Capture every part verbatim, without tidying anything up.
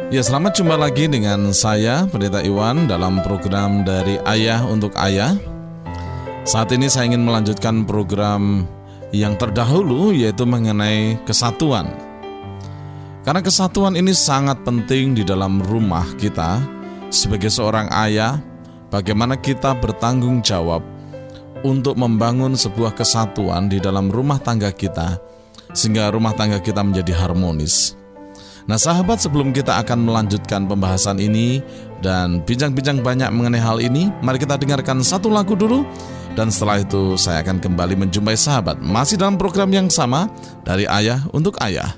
Ya, selamat jumpa lagi dengan saya, Pendeta Iwan, dalam program Dari Ayah untuk Ayah. Saat ini saya ingin melanjutkan program yang terdahulu, yaitu mengenai kesatuan. Karena kesatuan ini sangat penting di dalam rumah kita. Sebagai seorang ayah, bagaimana kita bertanggung jawab untuk membangun sebuah kesatuan di dalam rumah tangga kita, sehingga rumah tangga kita menjadi harmonis. Nah sahabat, sebelum kita akan melanjutkan pembahasan ini dan bincang-bincang banyak mengenai hal ini, mari kita dengarkan satu lagu dulu. Dan setelah itu saya akan kembali menjumpai sahabat, masih dalam program yang sama, Dari Ayah untuk Ayah.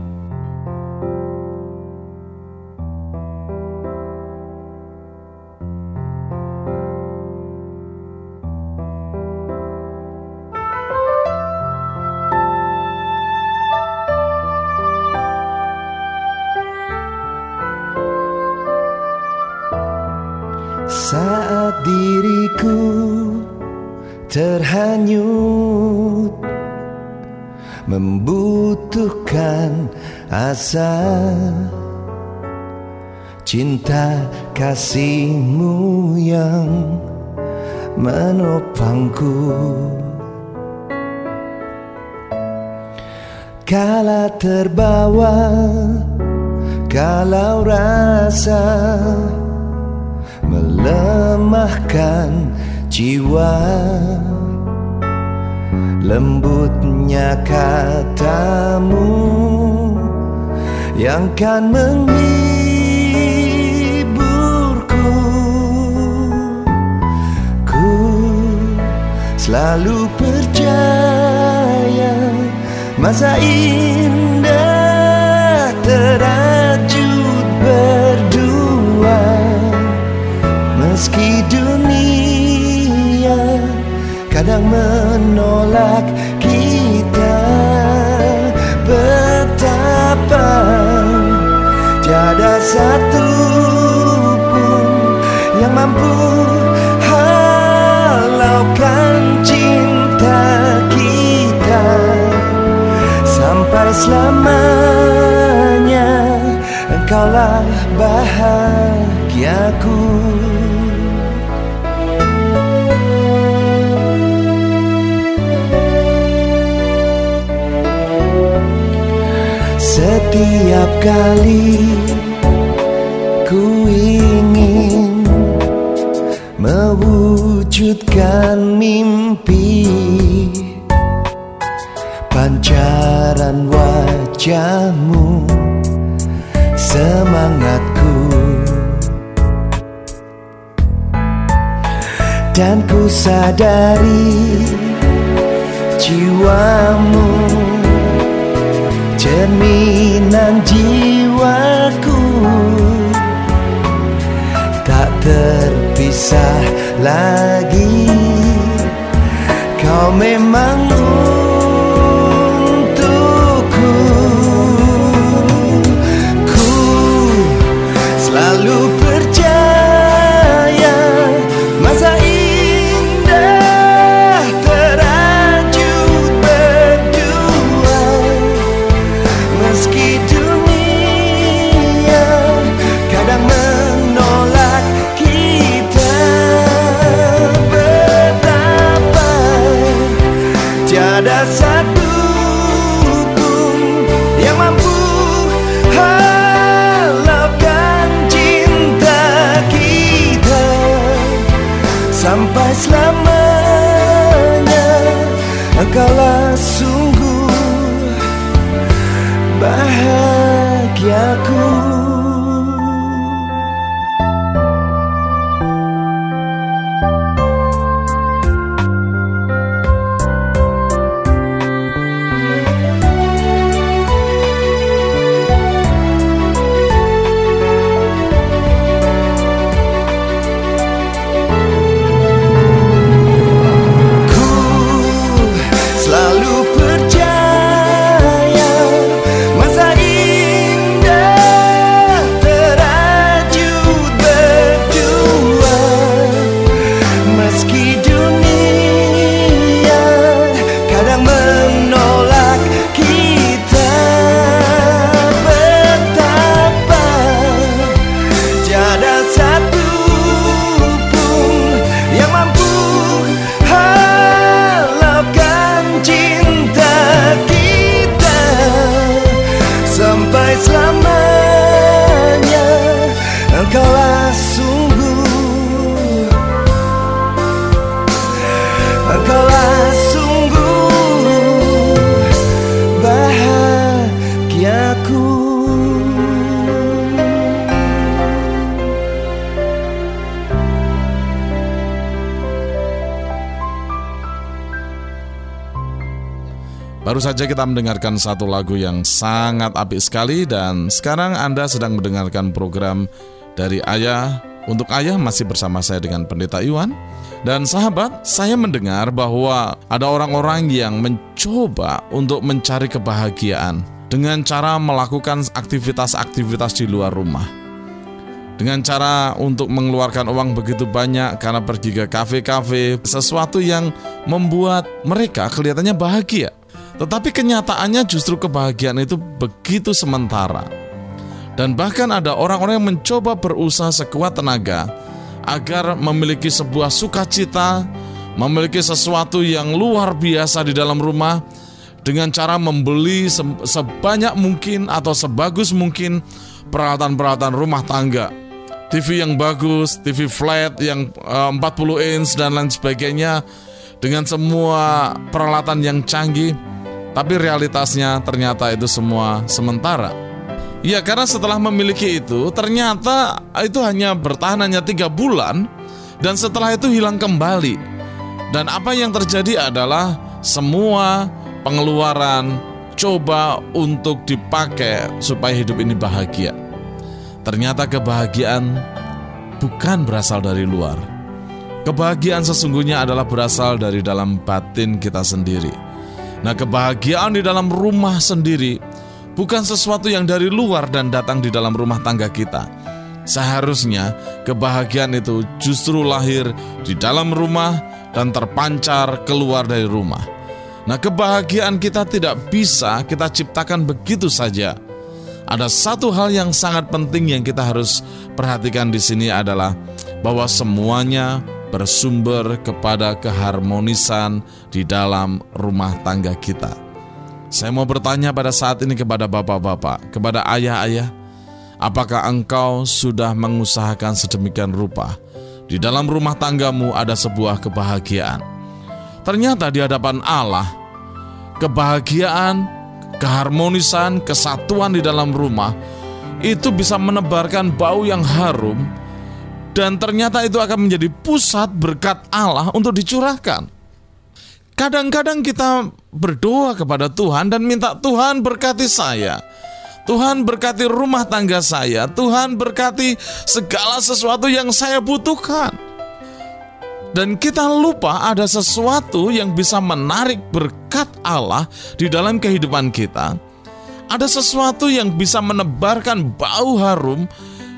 Saat diriku terhanyut, membutuhkan asa, cinta kasih-Mu yang menopangku. Kala terbawa, kalau rasa melemahkan jiwa, lembutnya kata-Mu yang kan menghiburku. Ku selalu percaya masa indah terajut berdua. Meski dunia kadang menolak kita, betapa tiada satu pun yang mampu halaukan cinta kita sampai selamanya. Engkaulah bahagiaku. Setiap kali ku ingin mewujudkan mimpi, pancaran wajah-Mu semangatku, dan ku sadari jiwa-Mu cerminan jiwaku, tak terpisah lagi. Kau memang untukku. Ku selalu percaya masa indah terajut berdua. Meski dunia kadang menolak kita, betapa tiada satu pun yang mampu halaukan cinta kita sampai selamanya. Engkaulah sungguh bahagia. Baru saja kita mendengarkan satu lagu yang sangat apik sekali, dan sekarang Anda sedang mendengarkan program dari Ayah untuk Ayah, masih bersama saya dengan Pendeta Iwan. Dan sahabat, saya mendengar bahwa ada orang-orang yang mencoba untuk mencari kebahagiaan dengan cara melakukan aktivitas-aktivitas di luar rumah, dengan cara untuk mengeluarkan uang begitu banyak karena pergi ke kafe-kafe, sesuatu yang membuat mereka kelihatannya bahagia. Tetapi kenyataannya justru kebahagiaan itu begitu sementara. Dan bahkan ada orang-orang yang mencoba berusaha sekuat tenaga agar memiliki sebuah sukacita, memiliki sesuatu yang luar biasa di dalam rumah, dengan cara membeli sebanyak mungkin atau sebagus mungkin peralatan-peralatan rumah tangga. T V yang bagus, T V flat yang empat puluh inch dan lain sebagainya, dengan semua peralatan yang canggih. Tapi realitasnya ternyata itu semua sementara. Ya, karena setelah memiliki itu, ternyata itu hanya bertahan hanya tiga bulan, dan setelah itu hilang kembali. Dan apa yang terjadi adalah semua pengeluaran coba untuk dipakai supaya hidup ini bahagia. Ternyata kebahagiaan bukan berasal dari luar. Kebahagiaan sesungguhnya adalah berasal dari dalam batin kita sendiri. Nah, kebahagiaan di dalam rumah sendiri bukan sesuatu yang dari luar dan datang di dalam rumah tangga kita. Seharusnya kebahagiaan itu justru lahir di dalam rumah dan terpancar keluar dari rumah. Nah, kebahagiaan kita tidak bisa kita ciptakan begitu saja. Ada satu hal yang sangat penting yang kita harus perhatikan di sini adalah bahwa semuanya bersumber kepada keharmonisan di dalam rumah tangga kita. Saya mau bertanya pada saat ini kepada bapak-bapak, kepada ayah-ayah, apakah engkau sudah mengusahakan sedemikian rupa di dalam rumah tanggamu ada sebuah kebahagiaan? Ternyata di hadapan Allah, kebahagiaan, keharmonisan, kesatuan di dalam rumah itu bisa menebarkan bau yang harum, dan ternyata itu akan menjadi pusat berkat Allah untuk dicurahkan. Kadang-kadang kita berdoa kepada Tuhan dan minta, Tuhan berkati saya, Tuhan berkati rumah tangga saya, Tuhan berkati segala sesuatu yang saya butuhkan. Dan kita lupa ada sesuatu yang bisa menarik berkat Allah di dalam kehidupan kita. Ada sesuatu yang bisa menebarkan bau harum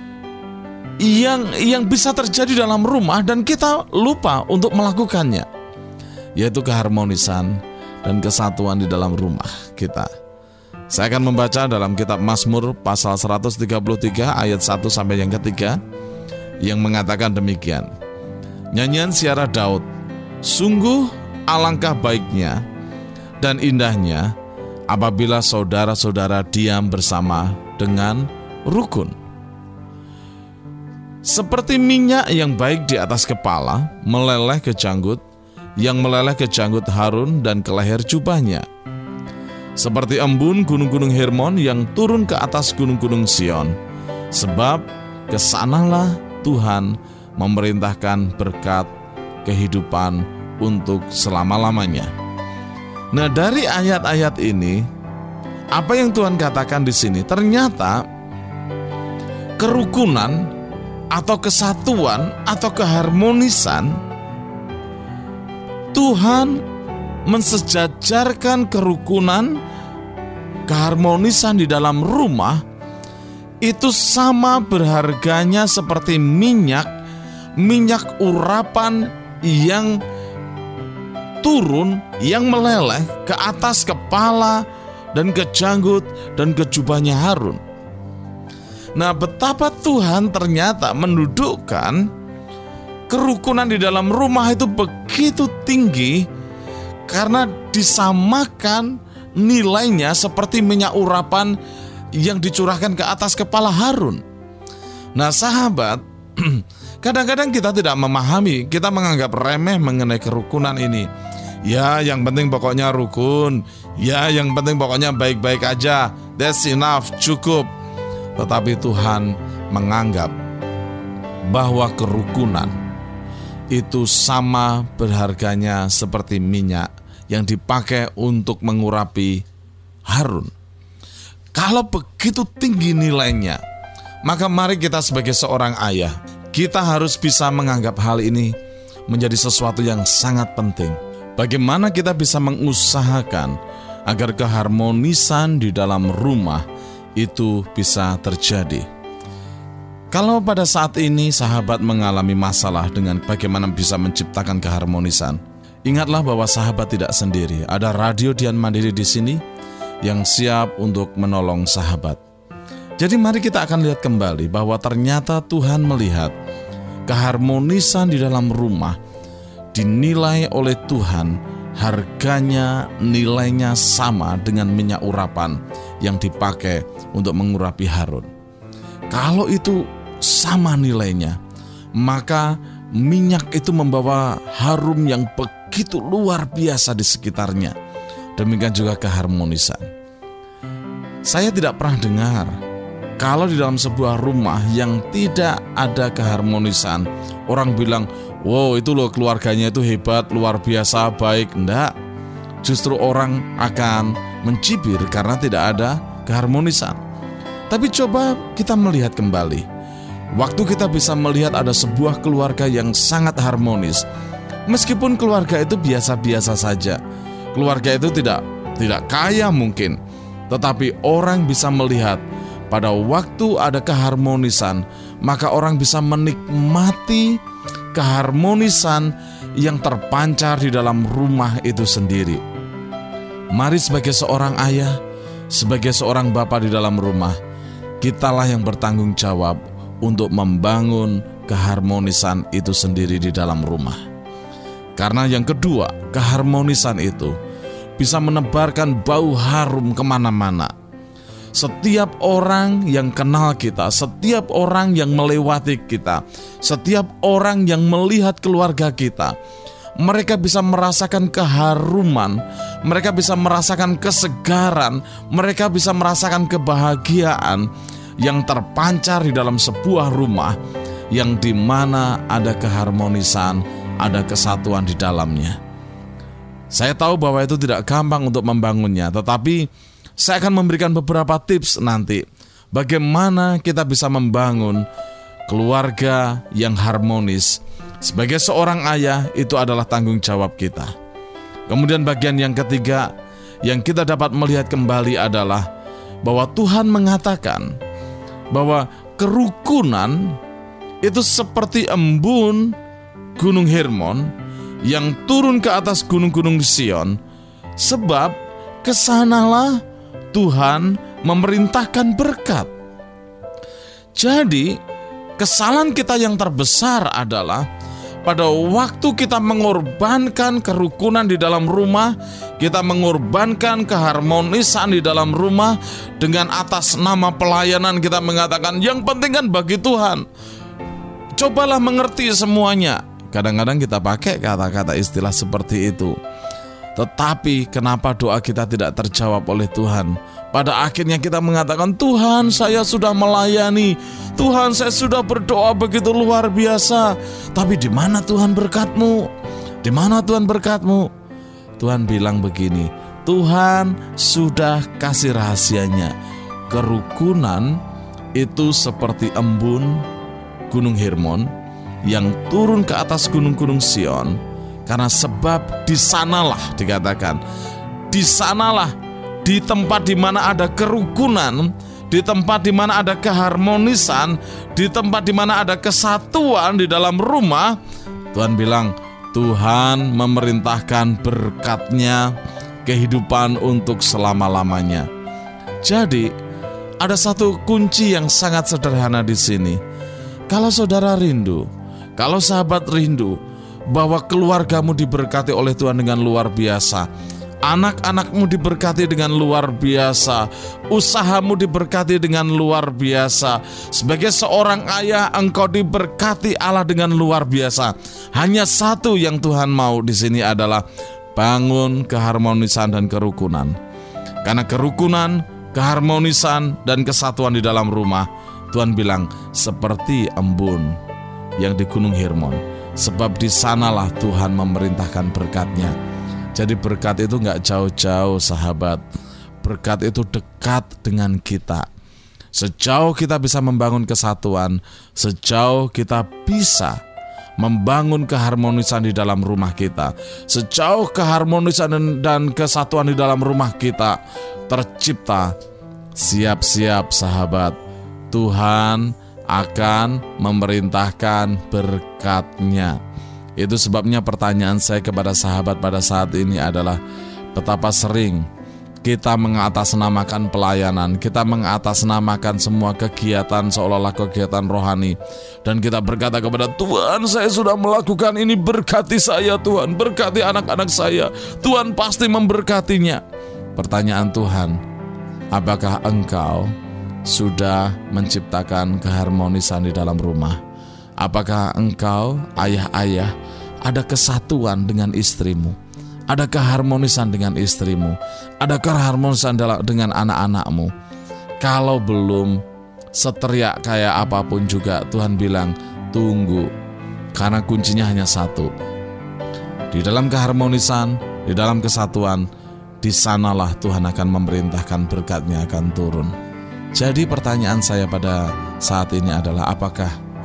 yang yang bisa terjadi dalam rumah dan kita lupa untuk melakukannya, yaitu keharmonisan dan kesatuan di dalam rumah kita. Saya akan membaca dalam kitab Mazmur pasal seratus tiga puluh tiga ayat satu sampai yang ketiga, yang mengatakan demikian. Nyanyian siara Daud, sungguh alangkah baiknya dan indahnya apabila saudara-saudara diam bersama dengan rukun. Seperti minyak yang baik di atas kepala, meleleh ke janggut, yang meleleh ke janggut Harun dan ke leher jubahnya. Seperti embun gunung-gunung Hermon yang turun ke atas gunung-gunung Sion. Sebab kesanalah Tuhan memerintahkan berkat kehidupan untuk selama-lamanya. Nah, dari ayat-ayat ini, apa yang Tuhan katakan di sini? Ternyata kerukunan atau kesatuan atau keharmonisan, Tuhan mensejajarkan kerukunan, keharmonisan di dalam rumah itu sama berharganya seperti minyak, minyak urapan yang turun, yang meleleh ke atas kepala dan ke janggut dan ke jubahnya Harun. Nah, betapa Tuhan ternyata mendudukkan kerukunan di dalam rumah itu begitu tinggi karena disamakan nilainya seperti minyak urapan yang dicurahkan ke atas kepala Harun. Nah, sahabat, kadang-kadang kita tidak memahami, kita menganggap remeh mengenai kerukunan ini. Ya, yang penting pokoknya rukun. Ya, yang penting pokoknya baik-baik aja. That's enough, cukup. Tetapi Tuhan menganggap bahwa kerukunan itu sama berharganya seperti minyak yang dipakai untuk mengurapi Harun. Kalau begitu tinggi nilainya, maka mari kita sebagai seorang ayah, kita harus bisa menganggap hal ini menjadi sesuatu yang sangat penting. Bagaimana kita bisa mengusahakan agar keharmonisan di dalam rumah itu bisa terjadi. Kalau pada saat ini sahabat mengalami masalah dengan bagaimana bisa menciptakan keharmonisan, ingatlah bahwa sahabat tidak sendiri. Ada Radio Dian Mandiri di sini yang siap untuk menolong sahabat. Jadi mari kita akan lihat kembali bahwa ternyata Tuhan melihat keharmonisan di dalam rumah dinilai oleh Tuhan, harganya, nilainya sama dengan minyak urapan yang dipakai untuk mengurapi Harun. Kalau itu sama nilainya, maka minyak itu membawa harum yang begitu luar biasa di sekitarnya. Demikian juga keharmonisan. Saya tidak pernah dengar kalau di dalam sebuah rumah yang tidak ada keharmonisan, orang bilang, wow itu loh keluarganya itu hebat, luar biasa, baik. Enggak, justru orang akan mencibir karena tidak ada keharmonisan. Tapi coba kita melihat kembali. Waktu kita bisa melihat ada sebuah keluarga yang sangat harmonis, meskipun keluarga itu biasa-biasa saja, keluarga itu tidak tidak kaya mungkin, tetapi orang bisa melihat pada waktu ada keharmonisan, maka orang bisa menikmati keharmonisan yang terpancar di dalam rumah itu sendiri. Mari sebagai seorang ayah, sebagai seorang bapa di dalam rumah, kitalah yang bertanggung jawab untuk membangun keharmonisan itu sendiri di dalam rumah. Karena yang kedua, keharmonisan itu bisa menebarkan bau harum kemana-mana. Setiap orang yang kenal kita, setiap orang yang melewati kita, setiap orang yang melihat keluarga kita, mereka bisa merasakan keharuman, mereka bisa merasakan kesegaran, mereka bisa merasakan kebahagiaan yang terpancar di dalam sebuah rumah yang dimana ada keharmonisan, ada kesatuan di dalamnya. Saya tahu bahwa itu tidak gampang untuk membangunnya, tetapi saya akan memberikan beberapa tips nanti bagaimana kita bisa membangun keluarga yang harmonis. Sebagai seorang ayah, itu adalah tanggung jawab kita. Kemudian bagian yang ketiga yang kita dapat melihat kembali adalah bahwa Tuhan mengatakan bahwa kerukunan itu seperti embun Gunung Hermon yang turun ke atas gunung-gunung di Sion, sebab kesanalah Tuhan memerintahkan berkat. Jadi kesalahan kita yang terbesar adalah pada waktu kita mengorbankan kerukunan di dalam rumah, kita mengorbankan keharmonisan di dalam rumah, dengan atas nama pelayanan kita mengatakan yang penting kan bagi Tuhan. Cobalah mengerti semuanya. Kadang-kadang kita pakai kata-kata istilah seperti itu. Tetapi kenapa doa kita tidak terjawab oleh Tuhan? Pada akhirnya kita mengatakan, Tuhan saya sudah melayani, Tuhan saya sudah berdoa begitu luar biasa, tapi di mana Tuhan berkat-Mu? Di mana Tuhan berkat-Mu? Tuhan bilang begini, Tuhan sudah kasih rahasianya. Kerukunan itu seperti embun Gunung Hermon yang turun ke atas gunung-gunung Sion. Karena sebab di sanalah dikatakan, di sanalah di tempat di mana ada kerukunan, di tempat di mana ada keharmonisan, di tempat di mana ada kesatuan di dalam rumah, Tuhan bilang, Tuhan memerintahkan berkat-Nya, kehidupan untuk selama-lamanya. Jadi, ada satu kunci yang sangat sederhana di sini. Kalau saudara rindu, kalau sahabat rindu bahwa keluargamu diberkati oleh Tuhan dengan luar biasa, anak-anakmu diberkati dengan luar biasa, usahamu diberkati dengan luar biasa, sebagai seorang ayah engkau diberkati Allah dengan luar biasa. Hanya satu yang Tuhan mau di sini adalah bangun keharmonisan dan kerukunan. Karena kerukunan, keharmonisan dan kesatuan di dalam rumah, Tuhan bilang seperti embun yang di Gunung Hermon. Sebab di sanalah Tuhan memerintahkan berkat-Nya. Jadi berkat itu gak jauh-jauh sahabat. Berkat itu dekat dengan kita. Sejauh kita bisa membangun kesatuan, sejauh kita bisa membangun keharmonisan di dalam rumah kita, sejauh keharmonisan dan kesatuan di dalam rumah kita tercipta, siap-siap sahabat, Tuhan akan memerintahkan berkat-Nya. Itu sebabnya pertanyaan saya kepada sahabat pada saat ini adalah, betapa sering kita mengatasnamakan pelayanan, kita mengatasnamakan semua kegiatan seolah-olah kegiatan rohani, dan kita berkata kepada Tuhan, saya sudah melakukan ini, berkati saya Tuhan, berkati anak-anak saya, Tuhan pasti memberkatinya. Pertanyaan Tuhan, apakah engkau sudah menciptakan keharmonisan di dalam rumah? Apakah engkau, ayah-ayah, ada kesatuan dengan istrimu? Ada keharmonisan dengan istrimu? Ada keharmonisan dengan anak-anakmu? Kalau belum, seteriak kayak apapun juga, Tuhan bilang, tunggu. Karena kuncinya hanya satu. Di dalam keharmonisan, di dalam kesatuan, di sanalah Tuhan akan memerintahkan berkat-Nya akan turun. Jadi pertanyaan saya pada saat ini adalah, apakah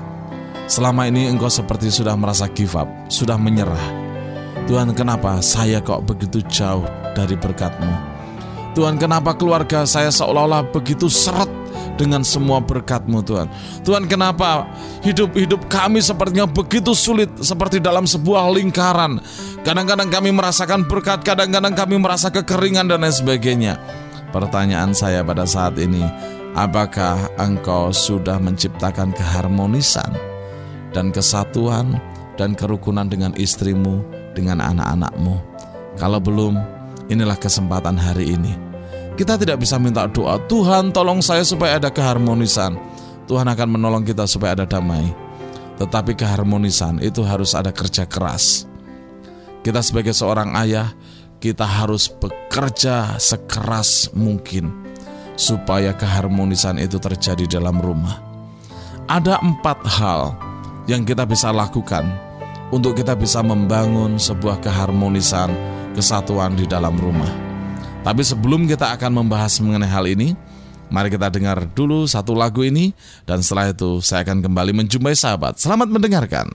selama ini engkau seperti sudah merasa give up, sudah menyerah? Tuhan, kenapa saya kok begitu jauh dari berkat-Mu? Tuhan, kenapa keluarga saya seolah-olah begitu seret dengan semua berkat-Mu Tuhan? Tuhan, kenapa hidup-hidup kami sepertinya begitu sulit, seperti dalam sebuah lingkaran? Kadang-kadang kami merasakan berkat, kadang-kadang kami merasa kekeringan dan lain sebagainya. Pertanyaan saya pada saat ini, apakah engkau sudah menciptakan keharmonisan dan kesatuan dan kerukunan dengan istrimu, dengan anak-anakmu? Kalau belum, inilah kesempatan hari ini. Kita tidak bisa minta doa, Tuhan tolong saya supaya ada keharmonisan. Tuhan akan menolong kita supaya ada damai. Tetapi keharmonisan itu harus ada kerja keras. Kita sebagai seorang ayah, kita harus bekerja sekeras mungkin supaya keharmonisan itu terjadi dalam rumah. Ada empat hal yang kita bisa lakukan untuk kita bisa membangun sebuah keharmonisan, kesatuan di dalam rumah. Tapi sebelum kita akan membahas mengenai hal ini, mari kita dengar dulu satu lagu ini, dan setelah itu saya akan kembali menjumpai sahabat. Selamat mendengarkan.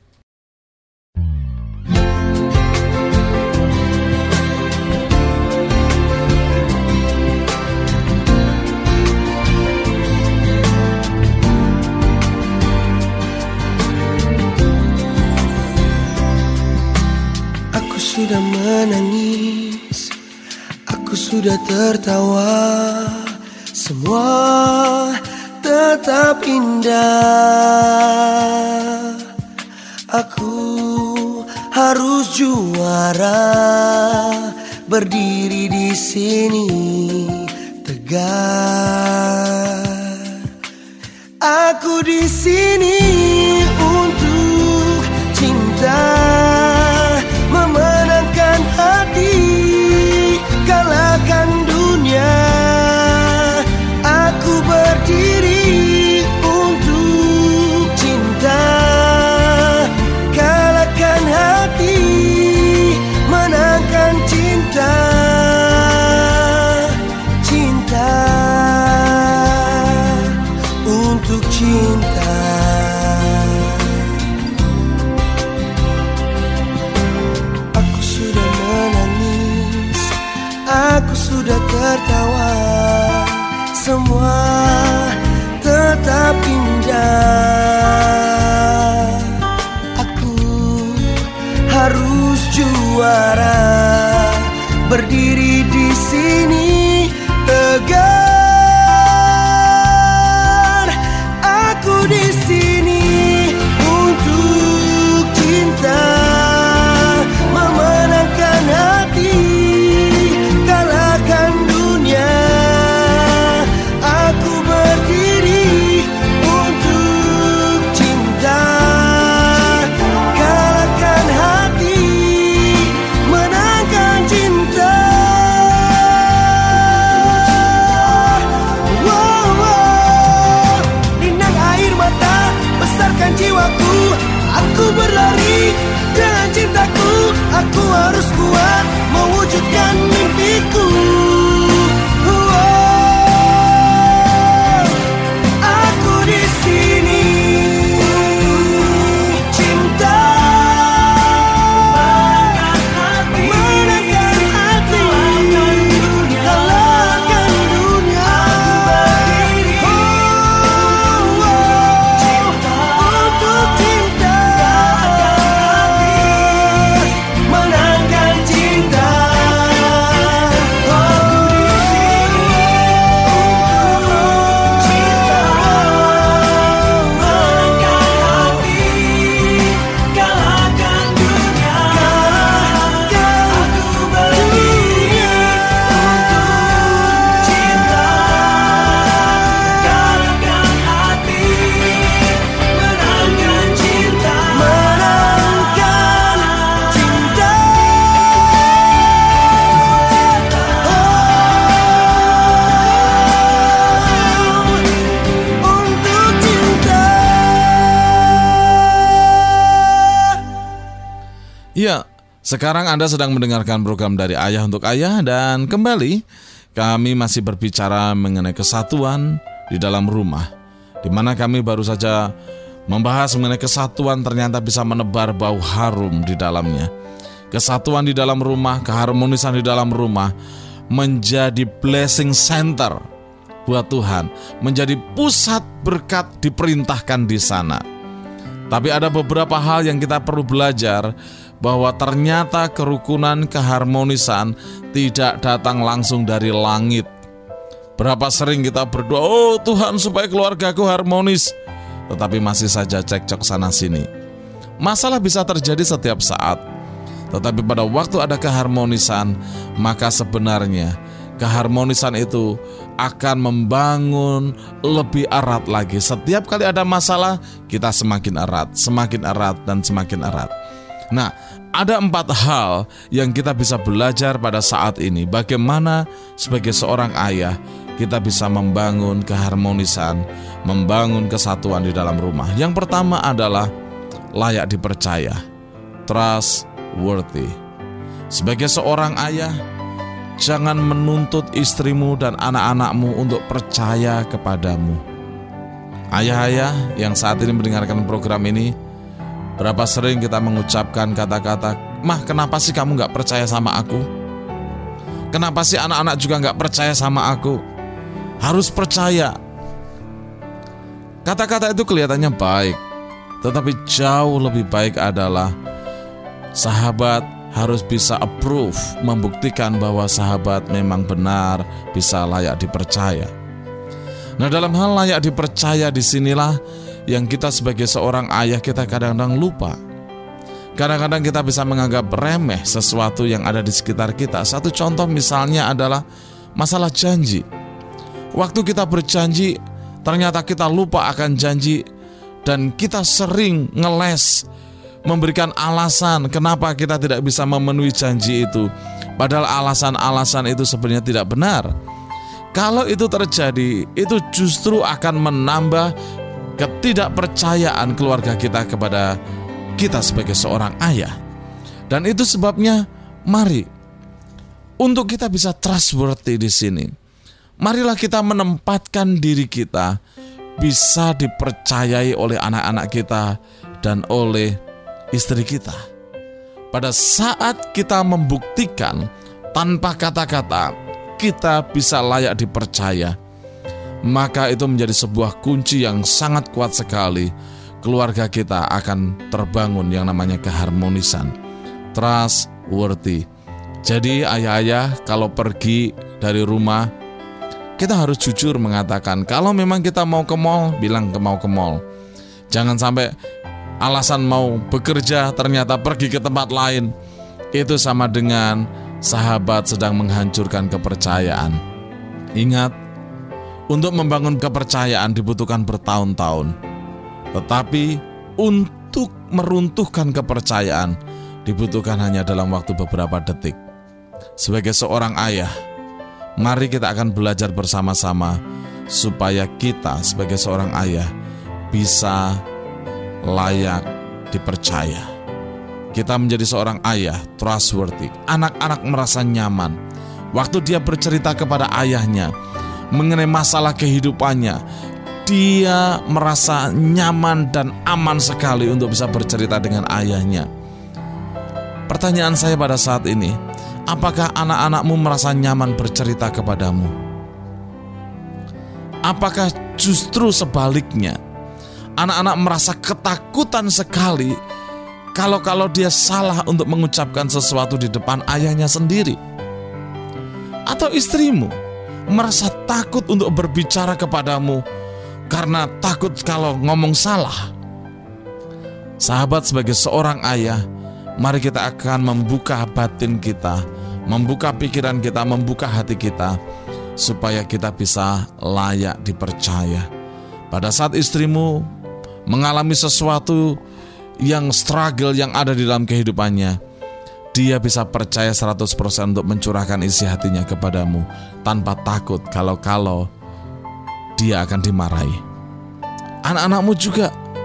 Sudah menangis, aku sudah tertawa, semua tetap indah. Aku harus juara, berdiri di sini tegar. Aku di sini untuk cinta, memenangkan hati, kalahkan dunia. Aku berdiri untuk cinta, kalahkan hati, menangkan cinta. Cinta untuk cinta. Aku sudah tertawa, semua tetap indah. Aku harus juara, berdiri di sini tegar. Aku di sini untuk cinta, memenangkan hati, kalahkan dunia. Aku berdiri untuk cinta, kalahkan hati, menangkan cinta. Ya, sekarang Anda sedang mendengarkan program dari Ayah untuk Ayah, dan kembali kami masih berbicara mengenai kesatuan di dalam rumah, di mana kami baru saja membahas mengenai kesatuan ternyata bisa menebar bau harum di dalamnya. Kesatuan di dalam rumah, keharmonisan di dalam rumah menjadi blessing center buat Tuhan, menjadi pusat berkat diperintahkan di sana. Tapi ada beberapa hal yang kita perlu belajar, bahwa ternyata kerukunan, keharmonisan tidak datang langsung dari langit. Berapa sering kita berdoa, oh Tuhan supaya keluargaku harmonis, tetapi masih saja cekcok sana sini. Masalah bisa terjadi setiap saat, tetapi pada waktu ada keharmonisan, maka sebenarnya keharmonisan itu akan membangun lebih erat lagi. Setiap kali ada masalah, kita semakin erat, semakin erat, dan semakin erat. Nah, ada empat hal yang kita bisa belajar pada saat ini. Bagaimana sebagai seorang ayah kita bisa membangun keharmonisan, membangun kesatuan di dalam rumah. Yang pertama adalah layak dipercaya, trustworthy. Sebagai seorang ayah, jangan menuntut istrimu dan anak-anakmu untuk percaya kepadamu. Ayah-ayah yang saat ini mendengarkan program ini, berapa sering kita mengucapkan kata-kata, "Mah, kenapa sih kamu gak percaya sama aku? Kenapa sih anak-anak juga gak percaya sama aku?" Harus percaya. Kata-kata itu kelihatannya baik, tetapi jauh lebih baik adalah sahabat harus bisa approve, membuktikan bahwa sahabat memang benar bisa layak dipercaya. Nah, dalam hal layak dipercaya disinilah yang kita sebagai seorang ayah kita kadang-kadang lupa. Kadang-kadang kita bisa menganggap remeh sesuatu yang ada di sekitar kita. Satu contoh misalnya adalah masalah janji. Waktu kita berjanji, ternyata kita lupa akan janji, dan kita sering ngeles, memberikan alasan kenapa kita tidak bisa memenuhi janji itu. Padahal alasan-alasan itu sebenarnya tidak benar. Kalau itu terjadi, itu justru akan menambah ketidakpercayaan keluarga kita kepada kita sebagai seorang ayah. Dan itu sebabnya, mari untuk kita bisa trustworthy di sini, marilah kita menempatkan diri kita bisa dipercayai oleh anak-anak kita dan oleh istri kita. Pada saat kita membuktikan tanpa kata-kata kita bisa layak dipercaya, maka itu menjadi sebuah kunci yang sangat kuat sekali. Keluarga kita akan terbangun yang namanya keharmonisan, trustworthy. Jadi ayah-ayah kalau pergi dari rumah, kita harus jujur mengatakan, kalau memang kita mau ke mall, bilang ke mau ke mall. Jangan sampai alasan mau bekerja ternyata pergi ke tempat lain. Itu sama dengan sahabat sedang menghancurkan kepercayaan. Ingat, untuk membangun kepercayaan dibutuhkan bertahun-tahun. Tetapi untuk meruntuhkan kepercayaan dibutuhkan hanya dalam waktu beberapa detik. Sebagai seorang ayah, mari kita akan belajar bersama-sama supaya kita sebagai seorang ayah bisa layak dipercaya. Kita menjadi seorang ayah trustworthy. Anak-anak merasa nyaman waktu dia bercerita kepada ayahnya mengenai masalah kehidupannya. Dia merasa nyaman dan aman sekali untuk bisa bercerita dengan ayahnya. Pertanyaan saya pada saat ini, apakah anak-anakmu merasa nyaman bercerita kepadamu? Apakah justru sebaliknya, anak-anak merasa ketakutan sekali kalau-kalau dia salah untuk mengucapkan sesuatu di depan ayahnya sendiri? Atau istrimu merasa takut untuk berbicara kepadamu karena takut kalau ngomong salah? Sahabat, sebagai seorang ayah, mari kita akan membuka batin kita, membuka pikiran kita, membuka hati kita, supaya kita bisa layak dipercaya. Pada saat istrimu mengalami sesuatu yang struggle yang ada di dalam kehidupannya, dia bisa percaya seratus persen untuk mencurahkan isi hatinya kepadamu tanpa takut kalau-kalau dia akan dimarahi. Anak-anakmu juga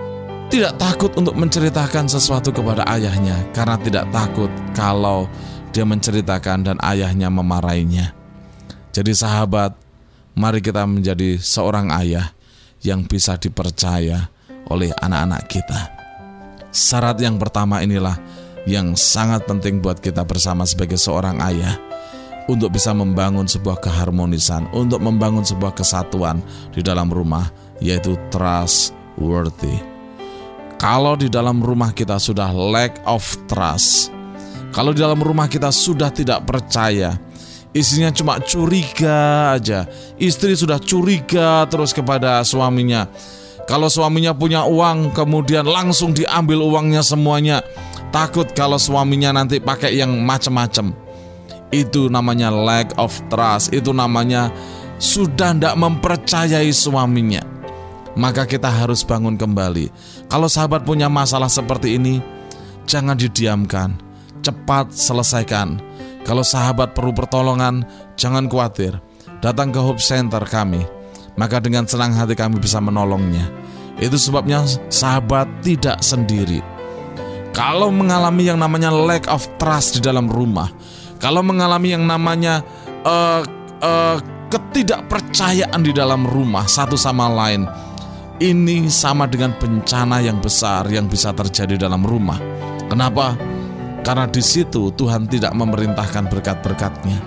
tidak takut untuk menceritakan sesuatu kepada ayahnya, karena tidak takut kalau dia menceritakan dan ayahnya memarahinya. Jadi sahabat, mari kita menjadi seorang ayah yang bisa dipercaya oleh anak-anak kita. Syarat yang pertama inilah yang sangat penting buat kita bersama sebagai seorang ayah, untuk bisa membangun sebuah keharmonisan, untuk membangun sebuah kesatuan di dalam rumah, yaitu trustworthy. Kalau di dalam rumah kita sudah lack of trust, kalau di dalam rumah kita sudah tidak percaya, istrinya cuma curiga aja, istri sudah curiga terus kepada suaminya. Kalau suaminya punya uang, kemudian langsung diambil uangnya semuanya, takut kalau suaminya nanti pakai yang macam-macam. Itu namanya lack of trust, itu namanya sudah tidak mempercayai suaminya. Maka kita harus bangun kembali. Kalau sahabat punya masalah seperti ini, jangan didiamkan, cepat selesaikan. Kalau sahabat perlu pertolongan, jangan khawatir, datang ke Hope Center kami, maka dengan senang hati kami bisa menolongnya. Itu sebabnya sahabat tidak sendiri. Kalau mengalami yang namanya lack of trust di dalam rumah, kalau mengalami yang namanya uh, uh, ketidakpercayaan di dalam rumah satu sama lain, ini sama dengan bencana yang besar yang bisa terjadi dalam rumah. Kenapa? Karena di situ Tuhan tidak memerintahkan berkat-berkat-Nya.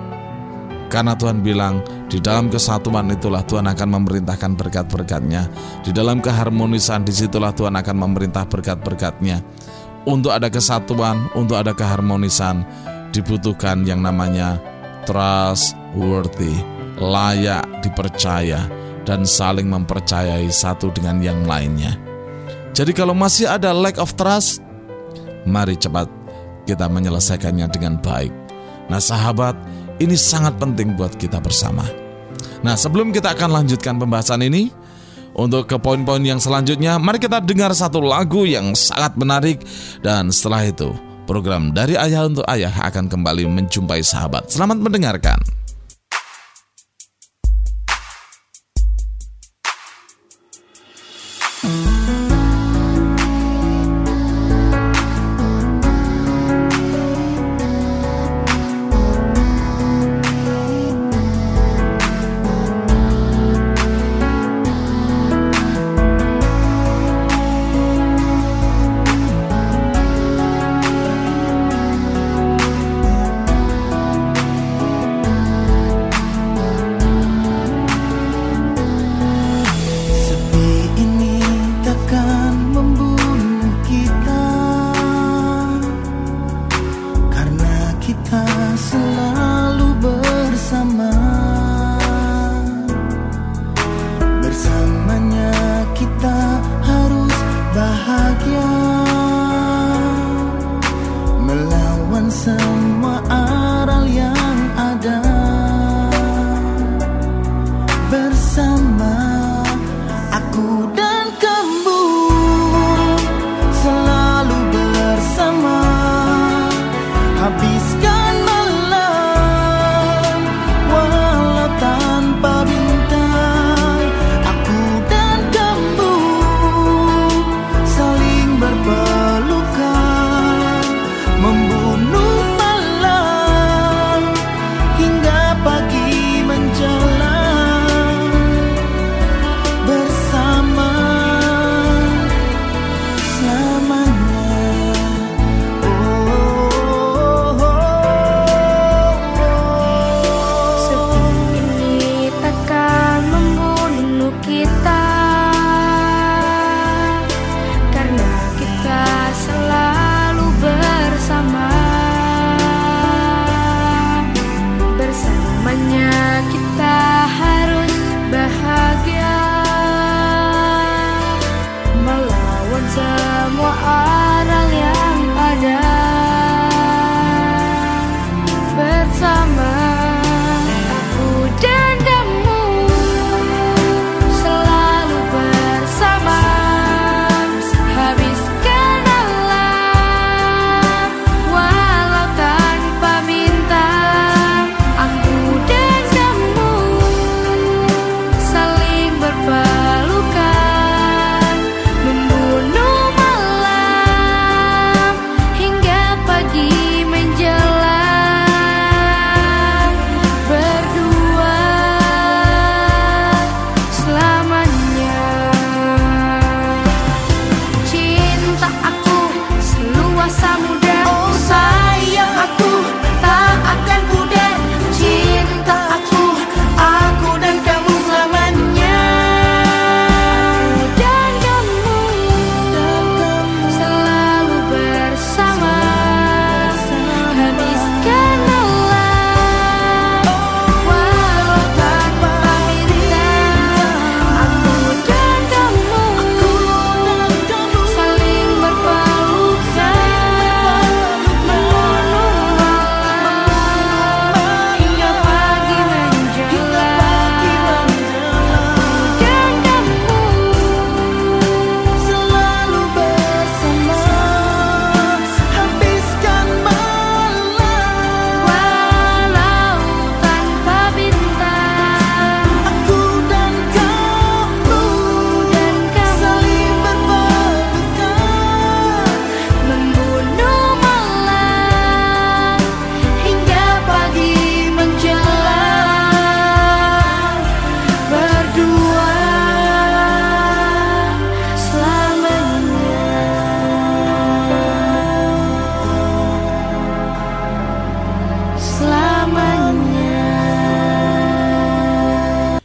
Karena Tuhan bilang, di dalam kesatuan itulah Tuhan akan memerintahkan berkat-berkat-Nya. Di dalam keharmonisan, disitulah Tuhan akan memerintah berkat-berkat-Nya. Untuk ada kesatuan, untuk ada keharmonisan, dibutuhkan yang namanya trustworthy, layak dipercaya, dan saling mempercayai satu dengan yang lainnya. Jadi kalau masih ada lack of trust, mari cepat kita menyelesaikannya dengan baik. Nah sahabat, ini sangat penting buat kita bersama. Nah sebelum kita akan lanjutkan pembahasan ini, untuk ke poin-poin yang selanjutnya, mari kita dengar satu lagu yang sangat menarik. Dan setelah itu, program Dari Ayah untuk Ayah akan kembali menjumpai sahabat. Selamat mendengarkan.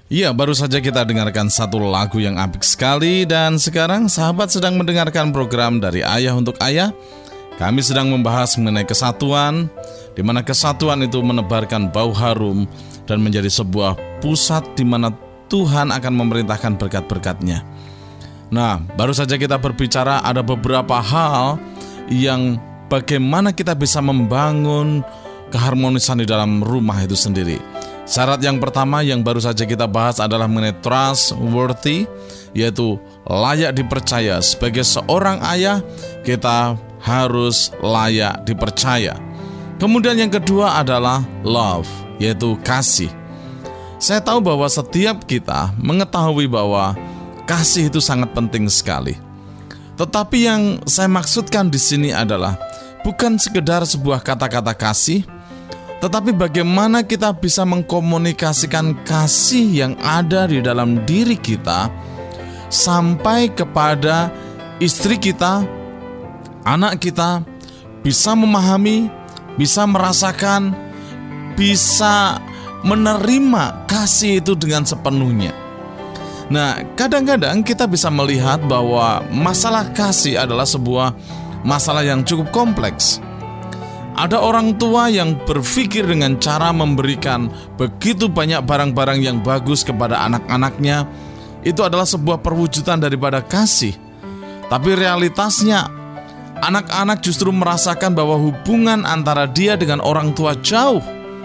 Iya, baru saja kita dengarkan satu lagu yang apik sekali. Dan sekarang sahabat sedang mendengarkan program dari Ayah untuk Ayah. Kami sedang membahas mengenai kesatuan, di mana kesatuan itu menebarkan bau harum dan menjadi sebuah pusat di mana Tuhan akan memerintahkan berkat-berkat-Nya. Nah, baru saja kita berbicara ada beberapa hal yang bagaimana kita bisa membangun keharmonisan di dalam rumah itu sendiri. Syarat yang pertama yang baru saja kita bahas adalah mengenai trustworthy, yaitu layak dipercaya. Sebagai seorang ayah, kita harus layak dipercaya. Kemudian yang kedua adalah love, yaitu kasih. Saya tahu bahwa setiap kita mengetahui bahwa kasih itu sangat penting sekali. Tetapi yang saya maksudkan di sini adalah bukan sekedar sebuah kata-kata kasih, tetapi bagaimana kita bisa mengkomunikasikan kasih yang ada di dalam diri kita sampai kepada istri kita, anak kita, bisa memahami, bisa merasakan, bisa menerima kasih itu dengan sepenuhnya. Nah, kadang-kadang kita bisa melihat bahwa masalah kasih adalah sebuah masalah yang cukup kompleks. Ada orang tua yang berpikir dengan cara memberikan begitu banyak barang-barang yang bagus kepada anak-anaknya, itu adalah sebuah perwujudan daripada kasih. Tapi realitasnya, anak-anak justru merasakan bahwa hubungan antara dia dengan orang tua jauh.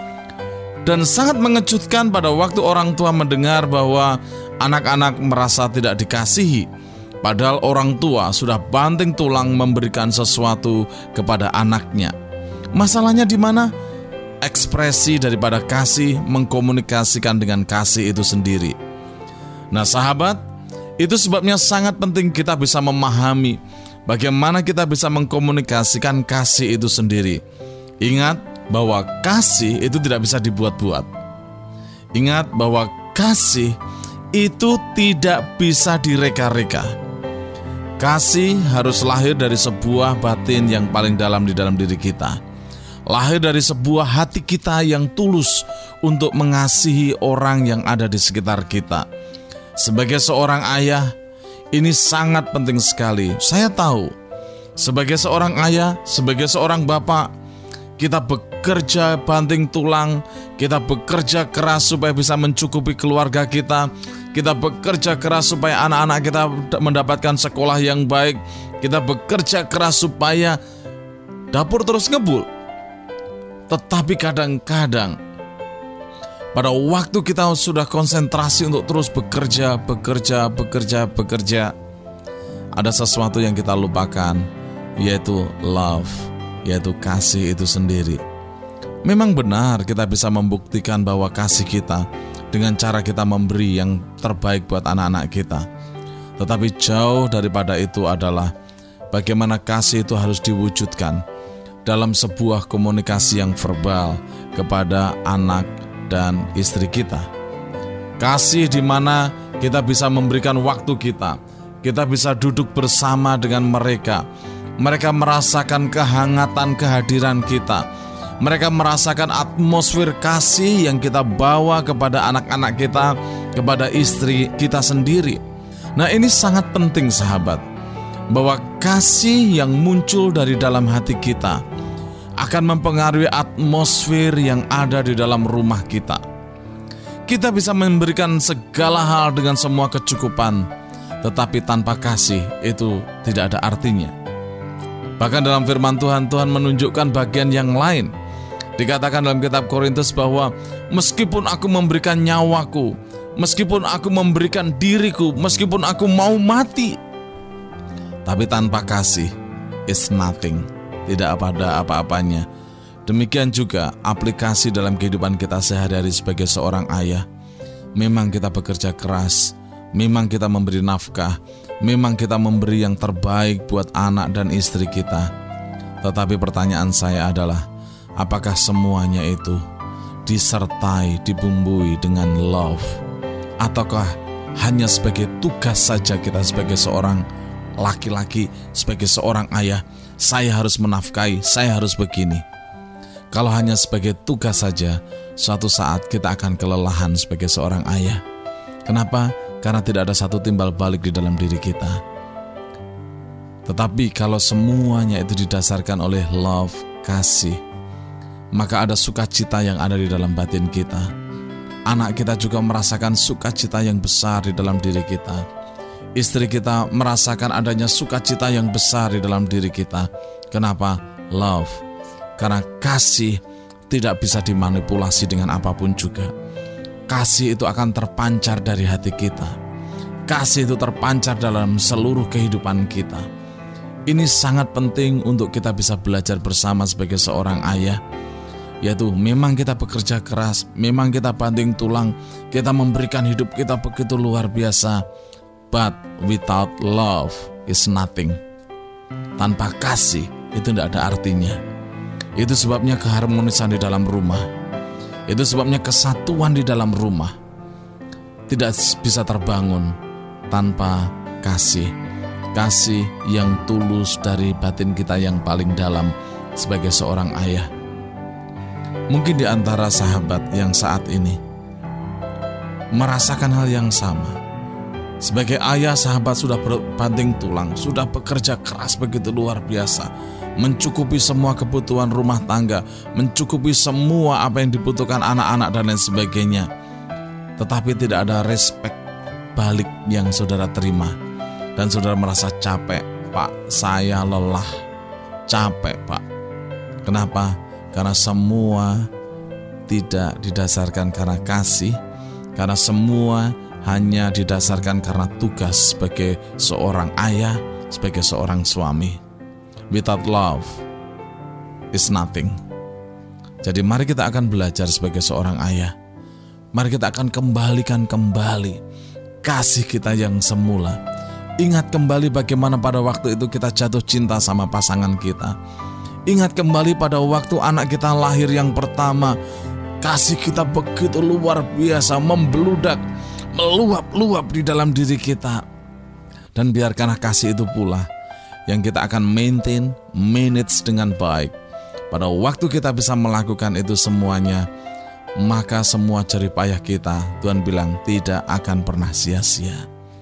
Dan sangat mengejutkan pada waktu orang tua mendengar bahwa anak-anak merasa tidak dikasihi, padahal orang tua sudah banting tulang memberikan sesuatu kepada anaknya. Masalahnya di mana? Ekspresi daripada kasih mengkomunikasikan dengan kasih itu sendiri. Nah sahabat, itu sebabnya sangat penting kita bisa memahami bagaimana kita bisa mengkomunikasikan kasih itu sendiri. Ingat bahwa kasih itu tidak bisa dibuat-buat. Ingat bahwa kasih itu tidak bisa direka-reka. Kasih harus lahir dari sebuah batin yang paling dalam di dalam diri kita. Lahir dari sebuah hati kita yang tulus untuk mengasihi orang yang ada di sekitar kita. Sebagai seorang ayah, ini sangat penting sekali. Saya tahu, sebagai seorang ayah, sebagai seorang bapak, kita bekerja banting tulang, kita bekerja keras supaya bisa mencukupi keluarga kita, kita bekerja keras supaya anak-anak kita mendapatkan sekolah yang baik, kita bekerja keras supaya dapur terus ngebul. Tetapi kadang-kadang pada waktu kita sudah konsentrasi untuk terus bekerja, bekerja, bekerja, bekerja, ada sesuatu yang kita lupakan, yaitu love, yaitu kasih itu sendiri. Memang benar kita bisa membuktikan bahwa kasih kita dengan cara kita memberi yang terbaik buat anak-anak kita. Tetapi jauh daripada itu adalah bagaimana kasih itu harus diwujudkan dalam sebuah komunikasi yang verbal kepada anak dan istri kita. Kasih di mana kita bisa memberikan waktu kita, kita bisa duduk bersama dengan mereka. Mereka merasakan kehangatan kehadiran kita. Mereka merasakan atmosfer kasih yang kita bawa kepada anak-anak kita, kepada istri kita sendiri. Nah, ini sangat penting sahabat, bahwa kasih yang muncul dari dalam hati kita akan mempengaruhi atmosfer yang ada di dalam rumah kita. Kita bisa memberikan segala hal dengan semua kecukupan, tetapi tanpa kasih itu tidak ada artinya. Bahkan dalam firman Tuhan, Tuhan menunjukkan bagian yang lain. Dikatakan dalam kitab Korintus bahwa meskipun aku memberikan nyawaku, meskipun aku memberikan diriku, meskipun aku mau mati, tapi tanpa kasih is nothing, tidak ada apa-apanya. Demikian juga aplikasi dalam kehidupan kita sehari-hari sebagai seorang ayah. Memang kita bekerja keras, memang kita memberi nafkah, memang kita memberi yang terbaik buat anak dan istri kita. Tetapi pertanyaan saya adalah, apakah semuanya itu disertai, dibumbui dengan love? Ataukah hanya sebagai tugas saja kita sebagai seorang laki-laki, sebagai seorang ayah, saya harus menafkahi, saya harus begini. Kalau hanya sebagai tugas saja, suatu saat kita akan kelelahan sebagai seorang ayah. Kenapa? Karena tidak ada satu timbal balik di dalam diri kita. Tetapi kalau semuanya itu didasarkan oleh love, kasih, maka ada sukacita yang ada di dalam batin kita. Anak kita juga merasakan sukacita yang besar di dalam diri kita. Istri kita merasakan adanya sukacita yang besar di dalam diri kita. Kenapa? Love. Karena kasih tidak bisa dimanipulasi dengan apapun juga. Kasih itu akan terpancar dari hati kita. Kasih itu terpancar dalam seluruh kehidupan kita. Ini sangat penting untuk kita bisa belajar bersama sebagai seorang ayah. Yaitu memang kita bekerja keras, memang kita banting tulang, kita memberikan hidup kita begitu luar biasa. But without love is nothing. Tanpa kasih itu tidak ada artinya. Itu sebabnya keharmonisan di dalam rumah. Itu sebabnya kesatuan di dalam rumah tidak bisa terbangun tanpa kasih. Kasih yang tulus dari batin kita yang paling dalam sebagai seorang ayah. Mungkin di antara sahabat yang saat ini merasakan hal yang sama. Sebagai ayah, sahabat sudah berbanting tulang, sudah bekerja keras begitu luar biasa, mencukupi semua kebutuhan rumah tangga, mencukupi semua apa yang dibutuhkan anak-anak dan lain sebagainya. Tetapi tidak ada respek balik yang saudara terima. Dan saudara merasa capek, Pak, saya lelah, capek Pak. Kenapa? Karena semua tidak didasarkan karena kasih, karena semua hanya didasarkan karena tugas sebagai seorang ayah, sebagai seorang suami. Without love is nothing. Jadi mari kita akan belajar sebagai seorang ayah. Mari kita akan kembalikan kembali kasih kita yang semula. Ingat kembali bagaimana pada waktu itu kita jatuh cinta sama pasangan kita. Ingat kembali pada waktu anak kita lahir yang pertama. Kasih kita begitu luar biasa, membeludak, meluap-luap di dalam diri kita. Dan biarkanlah kasih itu pula yang kita akan maintain, manage dengan baik. Pada waktu kita bisa melakukan itu semuanya, maka semua jerih payah kita, Tuhan bilang, tidak akan pernah sia-sia.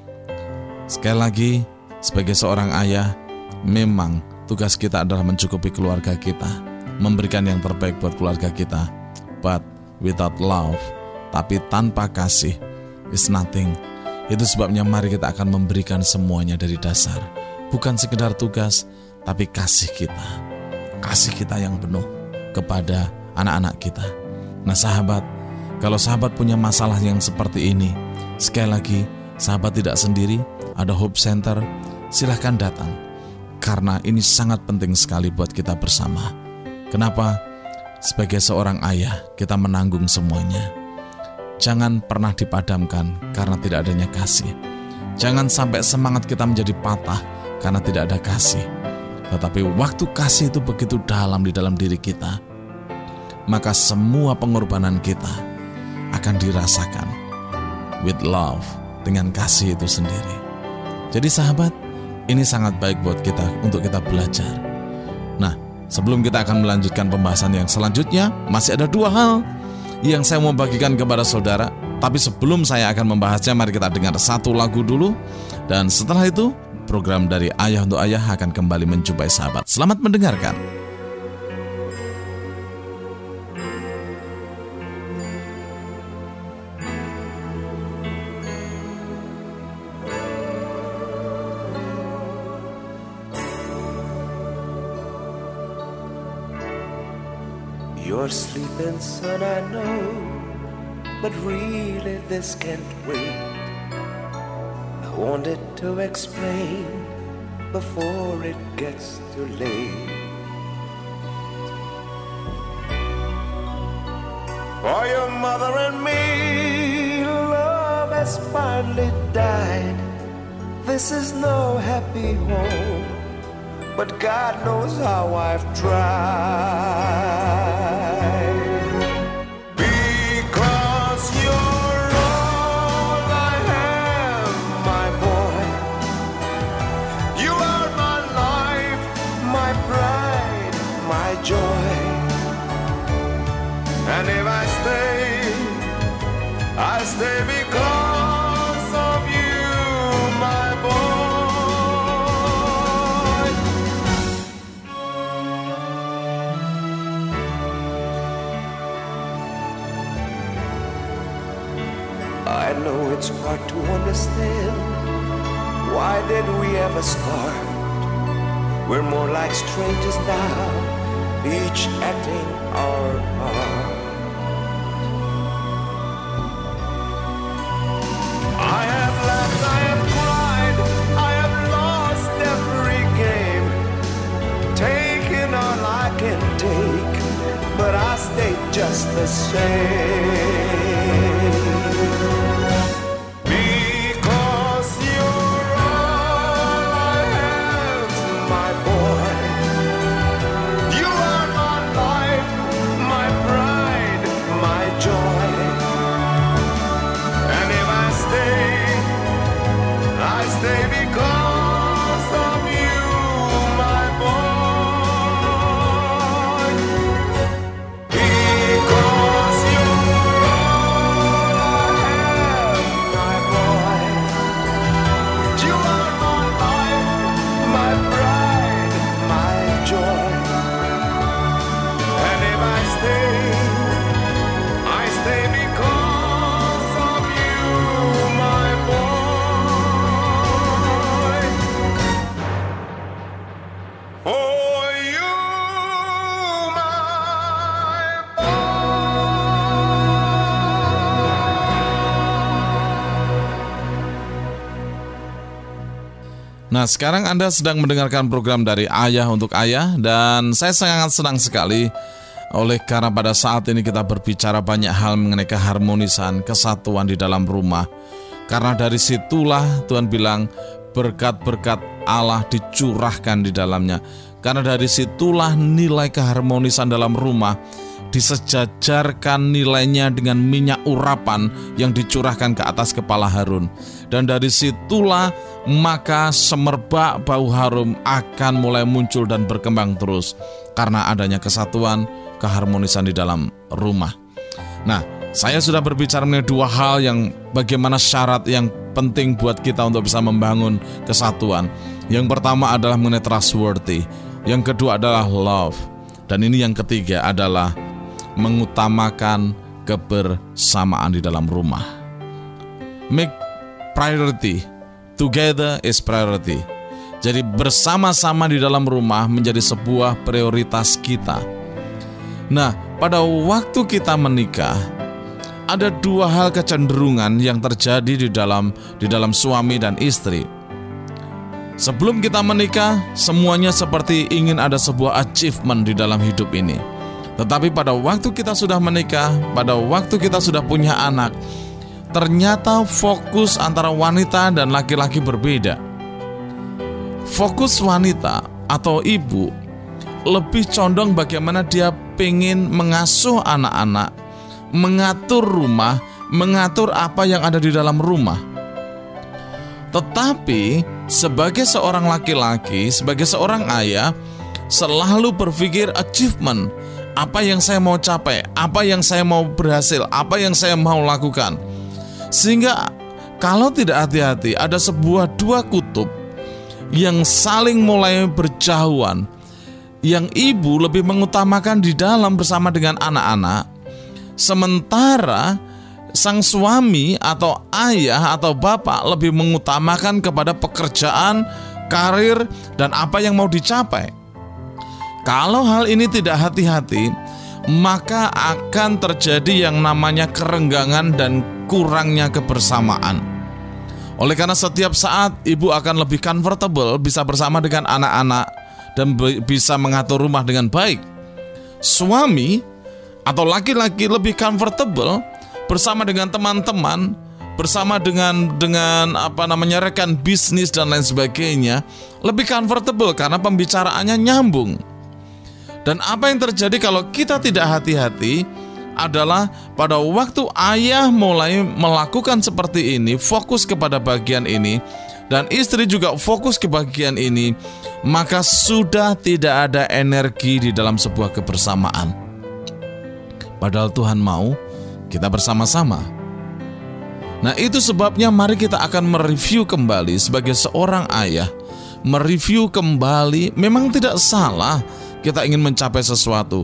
Sekali lagi, sebagai seorang ayah, memang tugas kita adalah mencukupi keluarga kita, memberikan yang terbaik buat keluarga kita. But without love, tapi tanpa kasih, is nothing. Itu sebabnya mari kita akan memberikan semuanya dari dasar. Bukan sekedar tugas, tapi kasih kita. Kasih kita yang penuh kepada anak-anak kita. Nah sahabat, kalau sahabat punya masalah yang seperti ini, sekali lagi, sahabat tidak sendiri. Ada Hope Center, silahkan datang. Karena ini sangat penting sekali buat kita bersama. Kenapa? Sebagai seorang ayah, kita menanggung semuanya. Jangan pernah dipadamkan karena tidak adanya kasih. Jangan sampai semangat kita menjadi patah karena tidak ada kasih. Tetapi waktu kasih itu begitu dalam di dalam diri kita, maka semua pengorbanan kita akan dirasakan with love, dengan kasih itu sendiri. Jadi sahabat, ini sangat baik buat kita untuk kita belajar. Nah, sebelum kita akan melanjutkan pembahasan yang selanjutnya, masih ada dua hal yang saya mau bagikan kepada saudara. Tapi sebelum saya akan membahasnya, mari kita dengar satu lagu dulu. Dan setelah itu, program dari Ayah untuk Ayah akan kembali menjumpai sahabat. Selamat mendengarkan. You're sleeping, son, I know, but really this can't wait. I wanted to explain before it gets too late. For your mother and me, love has finally died. This is no happy home, but God knows how I've tried. Because you're all I have, my boy. You are my life, my pride, my joy. And if I stay, I stay because it's hard to understand. Why did we ever start? We're more like strangers now, each acting our part. I have laughed, I have cried, I have lost every game, taken all I can take, but I stayed just the same. Because you're all I have, my boy. You are my life, my pride, my joy. And if I stay, I stay because of you, my boy. Because you're all I have, my boy. You are my life, my pride, my joy. And if I stay, I stay because of you, my boy. For you, my Nah, sekarang Anda sedang mendengarkan program dari Ayah untuk Ayah, dan saya sangat senang sekali oleh karena pada saat ini kita berbicara banyak hal mengenai keharmonisan, kesatuan di dalam rumah. Karena dari situlah Tuhan bilang berkat-berkat Allah dicurahkan di dalamnya. Karena dari situlah nilai keharmonisan dalam rumah disejajarkan nilainya dengan minyak urapan yang dicurahkan ke atas kepala Harun. Dan dari situlah maka semerbak bau harum akan mulai muncul dan berkembang terus karena adanya kesatuan, keharmonisan di dalam rumah. Nah, saya sudah berbicara mengenai dua hal yang bagaimana syarat yang penting buat kita untuk bisa membangun kesatuan. Yang pertama adalah mengenai trustworthy, yang kedua adalah love, dan ini yang ketiga adalah mengutamakan kebersamaan di dalam rumah. Make priority. Together is priority. Jadi bersama-sama di dalam rumah menjadi sebuah prioritas kita. Nah, pada waktu kita menikah, ada dua hal kecenderungan yang terjadi di dalam di dalam suami dan istri. Sebelum kita menikah, semuanya seperti ingin ada sebuah achievement di dalam hidup ini. Tetapi pada waktu kita sudah menikah, pada waktu kita sudah punya anak, ternyata fokus antara wanita dan laki-laki berbeda. Fokus wanita atau ibu lebih condong bagaimana dia pengen mengasuh anak-anak, mengatur rumah, mengatur apa yang ada di dalam rumah. Tetapi sebagai seorang laki-laki, sebagai seorang ayah, selalu berpikir achievement. Apa yang saya mau capai, apa yang saya mau berhasil, apa yang saya mau lakukan. Sehingga kalau tidak hati-hati, ada sebuah dua kutub yang saling mulai berjauhan. Yang ibu lebih mengutamakan di dalam bersama dengan anak-anak, sementara sang suami atau ayah atau bapak lebih mengutamakan kepada pekerjaan, karir, dan apa yang mau dicapai. Kalau hal ini tidak hati-hati, maka akan terjadi yang namanya kerenggangan dan kurangnya kebersamaan. Oleh karena setiap saat ibu akan lebih comfortable bisa bersama dengan anak-anak dan bisa mengatur rumah dengan baik. Suami atau laki-laki lebih comfortable bersama dengan teman-teman, bersama dengan dengan apa namanya rekan bisnis dan lain sebagainya, lebih comfortable karena pembicaraannya nyambung. Dan apa yang terjadi kalau kita tidak hati-hati adalah pada waktu ayah mulai melakukan seperti ini, fokus kepada bagian ini, dan istri juga fokus ke bagian ini, maka sudah tidak ada energi di dalam sebuah kebersamaan. Padahal Tuhan mau kita bersama-sama. Nah, itu sebabnya mari kita akan mereview kembali sebagai seorang ayah. Mereview kembali, memang tidak salah kita ingin mencapai sesuatu.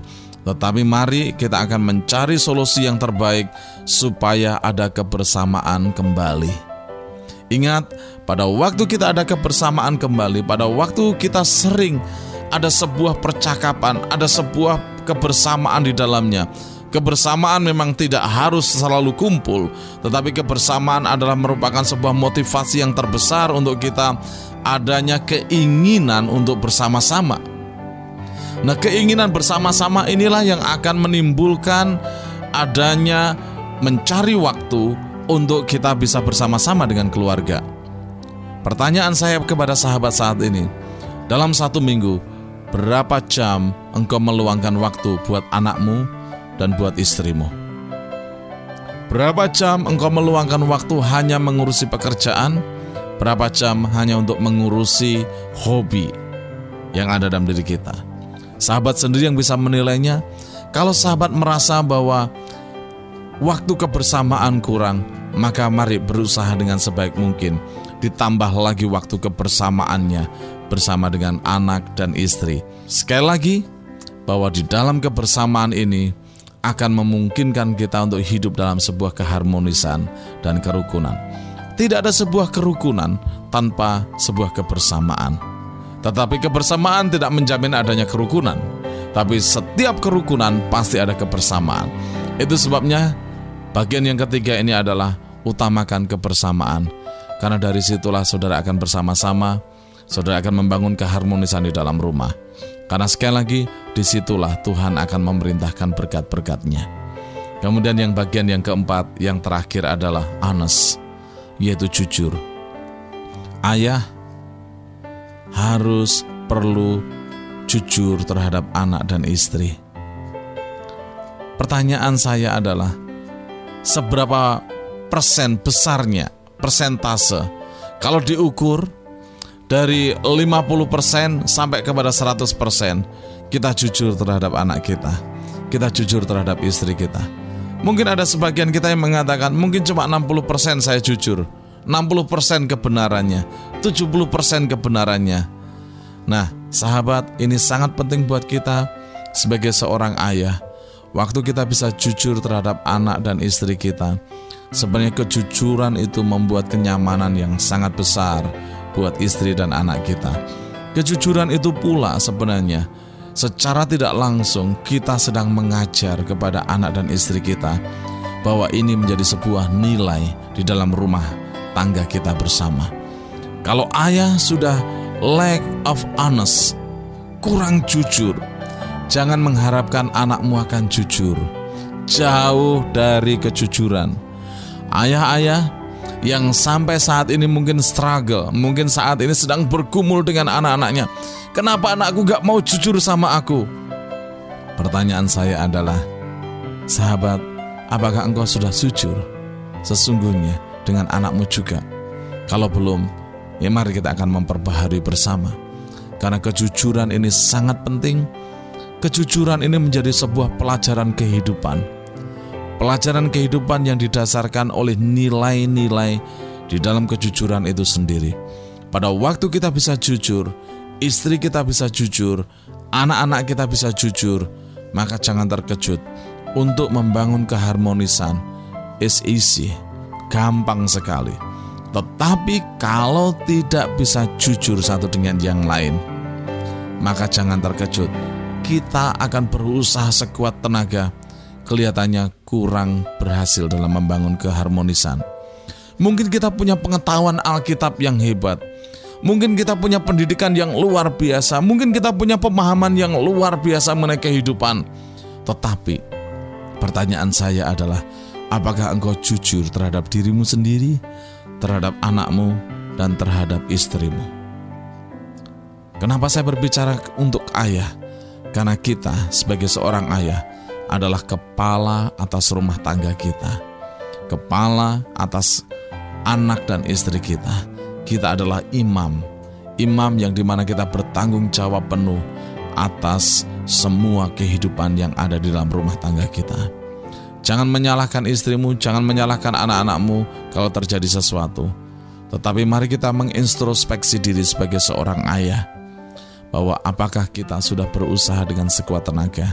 Tetapi mari kita akan mencari solusi yang terbaik supaya ada kebersamaan kembali. Ingat, pada waktu kita ada kebersamaan kembali, pada waktu kita sering ada sebuah percakapan, ada sebuah kebersamaan di dalamnya. Kebersamaan memang tidak harus selalu kumpul, tetapi kebersamaan adalah merupakan sebuah motivasi yang terbesar untuk kita adanya keinginan untuk bersama-sama. Nah, keinginan bersama-sama inilah yang akan menimbulkan adanya mencari waktu untuk kita bisa bersama-sama dengan keluarga. Pertanyaan saya kepada sahabat saat ini, dalam satu minggu, berapa jam engkau meluangkan waktu buat anakmu dan buat istrimu? Berapa jam engkau meluangkan waktu hanya mengurusi pekerjaan? Berapa jam hanya untuk mengurusi hobi yang ada dalam diri kita? Sahabat sendiri yang bisa menilainya. Kalau sahabat merasa bahwa waktu kebersamaan kurang, maka mari berusaha dengan sebaik mungkin ditambah lagi waktu kebersamaannya bersama dengan anak dan istri. Sekali lagi, bahwa di dalam kebersamaan ini akan memungkinkan kita untuk hidup dalam sebuah keharmonisan dan kerukunan. Tidak ada sebuah kerukunan tanpa sebuah kebersamaan. Tetapi kebersamaan tidak menjamin adanya kerukunan. Tapi setiap kerukunan pasti ada kebersamaan. Itu sebabnya bagian yang ketiga ini adalah utamakan kebersamaan. Karena dari situlah saudara akan bersama-sama, saudara akan membangun keharmonisan di dalam rumah. Karena sekali lagi, disitulah Tuhan akan memerintahkan berkat-berkat-Nya. Kemudian yang bagian yang keempat, yang terakhir adalah honest, yaitu jujur. Ayah harus perlu jujur terhadap anak dan istri. Pertanyaan saya adalah, seberapa persen besarnya, persentase, kalau diukur dari lima puluh persen sampai kepada seratus persen, kita jujur terhadap anak kita, kita jujur terhadap istri kita. Mungkin ada sebagian kita yang mengatakan, mungkin cuma enam puluh persen saya jujur, enam puluh persen kebenarannya, tujuh puluh persen kebenarannya. Nah, sahabat, ini sangat penting buat kita sebagai seorang ayah. Waktu kita bisa jujur terhadap anak dan istri kita, sebenarnya kejujuran itu membuat kenyamanan yang sangat besar buat istri dan anak kita. Kejujuran itu pula sebenarnya secara tidak langsung kita sedang mengajar kepada anak dan istri kita bahwa ini menjadi sebuah nilai di dalam rumah tangga kita bersama. Kalau ayah sudah lack of honest, kurang jujur, jangan mengharapkan anakmu akan jujur. Jauh dari kejujuran. Ayah-ayah yang sampai saat ini mungkin struggle, mungkin saat ini sedang bergumul dengan anak-anaknya, kenapa anakku gak mau jujur sama aku? Pertanyaan saya adalah, sahabat, apakah engkau sudah jujur sesungguhnya dengan anakmu juga? Kalau belum, ya mari kita akan memperbaharui bersama. Karena kejujuran ini sangat penting. Kejujuran ini menjadi sebuah pelajaran kehidupan. Pelajaran kehidupan yang didasarkan oleh nilai-nilai di dalam kejujuran itu sendiri. Pada waktu kita bisa jujur, istri kita bisa jujur, anak-anak kita bisa jujur, maka jangan terkejut. Untuk membangun keharmonisan is easy, gampang sekali. Tetapi kalau tidak bisa jujur satu dengan yang lain, maka jangan terkejut. Kita akan berusaha sekuat tenaga, kelihatannya kurang berhasil dalam membangun keharmonisan. Mungkin kita punya pengetahuan Alkitab yang hebat, mungkin kita punya pendidikan yang luar biasa, mungkin kita punya pemahaman yang luar biasa mengenai kehidupan. Tetapi pertanyaan saya adalah, apakah engkau jujur terhadap dirimu sendiri, terhadap anakmu, dan terhadap istrimu? Kenapa saya berbicara untuk ayah? Karena kita sebagai seorang ayah adalah kepala atas rumah tangga kita, kepala atas anak dan istri kita. Kita adalah imam, imam yang dimana kita bertanggung jawab penuh atas semua kehidupan yang ada di dalam rumah tangga kita. Jangan menyalahkan istrimu, jangan menyalahkan anak-anakmu kalau terjadi sesuatu. Tetapi mari kita mengintrospeksi diri sebagai seorang ayah, bahwa apakah kita sudah berusaha dengan sekuat tenaga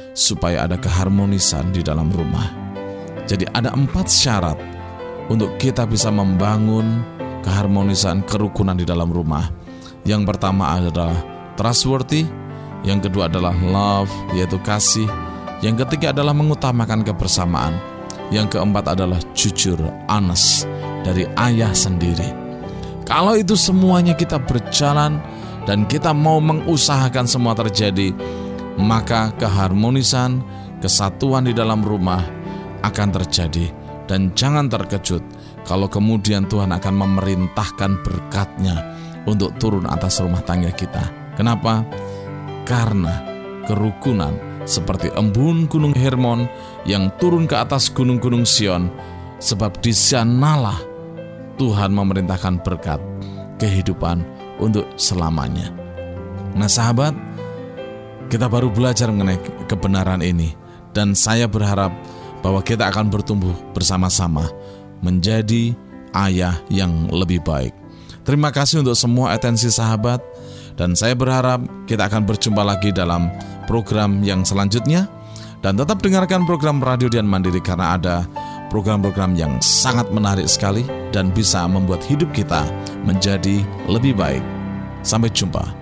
supaya ada keharmonisan di dalam rumah. Jadi ada empat syarat untuk kita bisa membangun keharmonisan, kerukunan di dalam rumah. Yang pertama adalah trustworthy, yang kedua adalah love, yaitu kasih, yang ketiga adalah mengutamakan kebersamaan, yang keempat adalah jujur, honest, dari ayah sendiri. Kalau itu semuanya kita berjalan dan kita mau mengusahakan semua terjadi, maka keharmonisan, kesatuan di dalam rumah akan terjadi. Dan jangan terkejut kalau kemudian Tuhan akan memerintahkan berkat-Nya untuk turun atas rumah tangga kita. Kenapa? Karena kerukunan seperti embun gunung Hermon yang turun ke atas gunung-gunung Sion, sebab di sanalah Tuhan memerintahkan berkat kehidupan untuk selamanya. Nah sahabat, kita baru belajar mengenai kebenaran ini, dan saya berharap bahwa kita akan bertumbuh bersama-sama menjadi ayah yang lebih baik. Terima kasih untuk semua atensi sahabat, dan saya berharap kita akan berjumpa lagi dalam program yang selanjutnya. Dan tetap dengarkan program Radio Dian Mandiri, karena ada program-program yang sangat menarik sekali dan bisa membuat hidup kita menjadi lebih baik. Sampai jumpa.